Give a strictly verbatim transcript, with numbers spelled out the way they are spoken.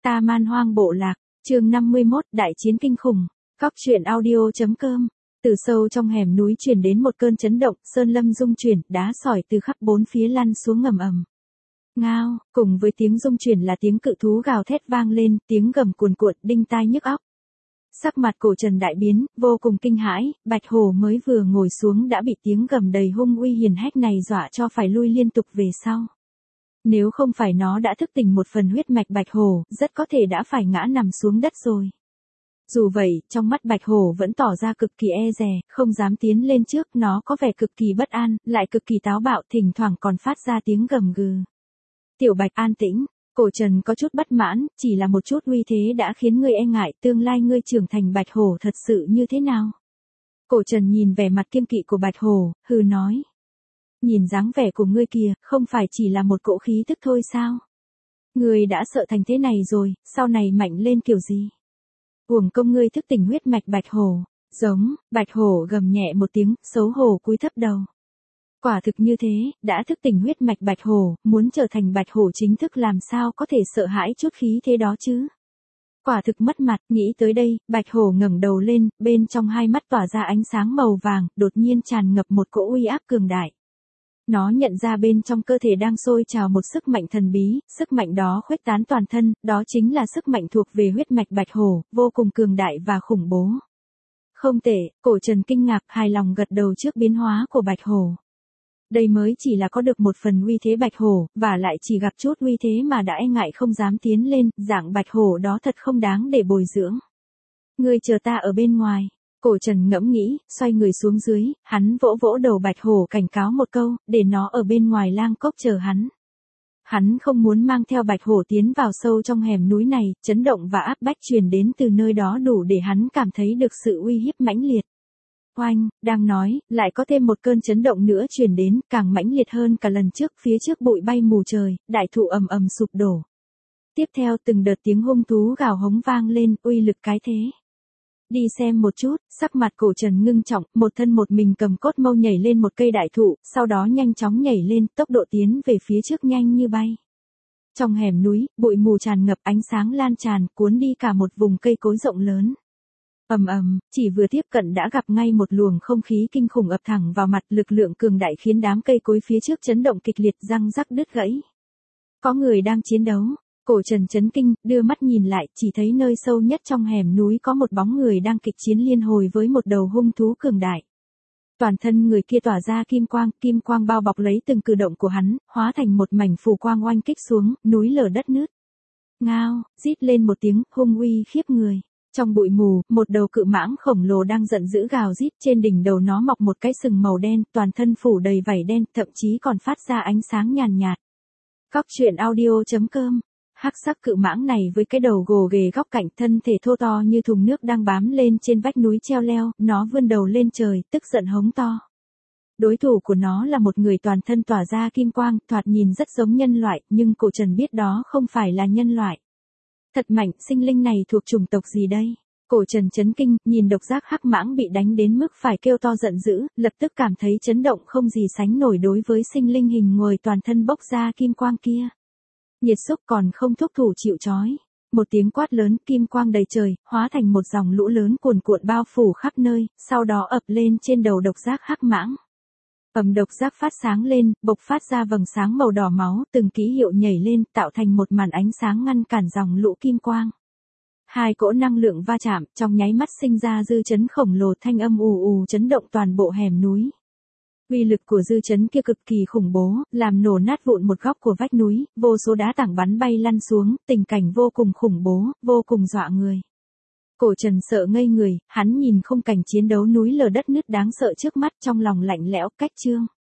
Ta Man Hoang Bộ Lạc, chương năm mươi mốt, Đại chiến kinh khủng. Cóc truyện audio.com. Từ sâu trong hẻm núi truyền đến một cơn chấn động, sơn lâm rung chuyển, đá sỏi từ khắp bốn phía lăn xuống ngầm ầm. Ngao, cùng với tiếng rung chuyển là tiếng cự thú gào thét vang lên, tiếng gầm cuồn cuộn, đinh tai nhức óc. Sắc mặt Cổ Trần đại biến, vô cùng kinh hãi, Bạch Hổ mới vừa ngồi xuống đã bị tiếng gầm đầy hung uy hiền hách này dọa cho phải lui liên tục về sau. Nếu không phải nó đã thức tỉnh một phần huyết mạch Bạch Hổ, rất có thể đã phải ngã nằm xuống đất rồi. Dù vậy, trong mắt Bạch Hổ vẫn tỏ ra cực kỳ e dè, không dám tiến lên trước, nó có vẻ cực kỳ bất an, lại cực kỳ táo bạo, thỉnh thoảng còn phát ra tiếng gầm gừ. Tiểu Bạch an tĩnh, Cổ Trần có chút bất mãn, chỉ là một chút uy thế đã khiến ngươi e ngại, tương lai ngươi trưởng thành Bạch Hổ thật sự như thế nào? Cổ Trần nhìn vẻ mặt kiêng kỵ của Bạch Hổ, hừ nói. Nhìn dáng vẻ của ngươi kìa, không phải chỉ là một cỗ khí tức thôi sao? Ngươi đã sợ thành thế này rồi, sau này mạnh lên kiểu gì? Uổng công ngươi thức tỉnh huyết mạch Bạch Hổ. Giống, Bạch Hổ gầm nhẹ một tiếng, xấu hổ cúi thấp đầu. Quả thực như thế, đã thức tỉnh huyết mạch Bạch Hổ, muốn trở thành Bạch Hổ chính thức làm sao có thể sợ hãi chút khí thế đó chứ? Quả thực mất mặt, nghĩ tới đây, Bạch Hổ ngẩng đầu lên, bên trong hai mắt tỏa ra ánh sáng màu vàng, đột nhiên tràn ngập một cỗ uy áp cường đại. Nó nhận ra bên trong cơ thể đang sôi trào một sức mạnh thần bí, sức mạnh đó khuếch tán toàn thân, đó chính là sức mạnh thuộc về huyết mạch Bạch Hổ, vô cùng cường đại và khủng bố. Không tệ, Cổ Trần kinh ngạc, hài lòng gật đầu trước biến hóa của Bạch Hổ. Đây mới chỉ là có được một phần uy thế Bạch Hổ, và lại chỉ gặp chút uy thế mà đã e ngại không dám tiến lên, dạng Bạch Hổ đó thật không đáng để bồi dưỡng. Ngươi chờ ta ở bên ngoài. Cổ Trần ngẫm nghĩ, xoay người xuống dưới, hắn vỗ vỗ đầu Bạch Hổ cảnh cáo một câu, để nó ở bên ngoài lang cốc chờ hắn. Hắn không muốn mang theo Bạch Hổ tiến vào sâu trong hẻm núi này, chấn động và áp bách truyền đến từ nơi đó đủ để hắn cảm thấy được sự uy hiếp mãnh liệt. Oanh, đang nói, lại có thêm một cơn chấn động nữa truyền đến, càng mãnh liệt hơn cả lần trước, phía trước bụi bay mù trời, đại thụ ầm ầm sụp đổ. Tiếp theo từng đợt tiếng hung thú gào hống vang lên, uy lực cái thế. Đi xem một chút, sắc mặt Cổ Trần ngưng trọng, một thân một mình cầm cốt mâu nhảy lên một cây đại thụ, sau đó nhanh chóng nhảy lên, tốc độ tiến về phía trước nhanh như bay. Trong hẻm núi, bụi mù tràn ngập, ánh sáng lan tràn, cuốn đi cả một vùng cây cối rộng lớn. Ầm ầm, chỉ vừa tiếp cận đã gặp ngay một luồng không khí kinh khủng ập thẳng vào mặt, lực lượng cường đại khiến đám cây cối phía trước chấn động kịch liệt, răng rắc đứt gãy. Có người đang chiến đấu. Cổ Trần chấn kinh, đưa mắt nhìn lại, chỉ thấy nơi sâu nhất trong hẻm núi có một bóng người đang kịch chiến liên hồi với một đầu hung thú cường đại. Toàn thân người kia tỏa ra kim quang, kim quang bao bọc lấy từng cử động của hắn, hóa thành một mảnh phù quang oanh kích xuống, núi lở đất nứt. Ngao, rít lên một tiếng, hung uy khiếp người. Trong bụi mù, một đầu cự mãng khổng lồ đang giận dữ gào rít, trên đỉnh đầu nó mọc một cái sừng màu đen, toàn thân phủ đầy vảy đen, thậm chí còn phát ra ánh sáng nhàn nhạt. Cóc truyện audio.com. Hắc sắc cự mãng này với cái đầu gồ ghề góc cạnh, thân thể thô to như thùng nước đang bám lên trên vách núi treo leo, nó vươn đầu lên trời, tức giận hống to. Đối thủ của nó là một người toàn thân tỏa ra kim quang, thoạt nhìn rất giống nhân loại, nhưng Cổ Trần biết đó không phải là nhân loại. Thật mạnh, sinh linh này thuộc chủng tộc gì đây? Cổ Trần chấn kinh, nhìn độc giác hắc mãng bị đánh đến mức phải kêu to giận dữ, lập tức cảm thấy chấn động không gì sánh nổi đối với sinh linh hình người toàn thân bốc ra kim quang kia. Nhiệt xúc còn không thúc thủ chịu trói. Một tiếng quát lớn, kim quang đầy trời, hóa thành một dòng lũ lớn cuồn cuộn bao phủ khắp nơi, sau đó ập lên trên đầu độc giác hắc mãng. Ầm, độc giác phát sáng lên, bộc phát ra vầng sáng màu đỏ máu, từng ký hiệu nhảy lên, tạo thành một màn ánh sáng ngăn cản dòng lũ kim quang. Hai cỗ năng lượng va chạm, trong nháy mắt sinh ra dư chấn khổng lồ, thanh âm ù ù chấn động toàn bộ hẻm núi. Uy lực của dư chấn kia cực kỳ khủng bố, làm nổ nát vụn một góc của vách núi, vô số đá tảng bắn bay lăn xuống, tình cảnh vô cùng khủng bố, vô cùng dọa người. Cổ Trần sợ ngây người, hắn nhìn khung cảnh chiến đấu núi lở đất nứt đáng sợ trước mắt, trong lòng lạnh lẽo, cách chương.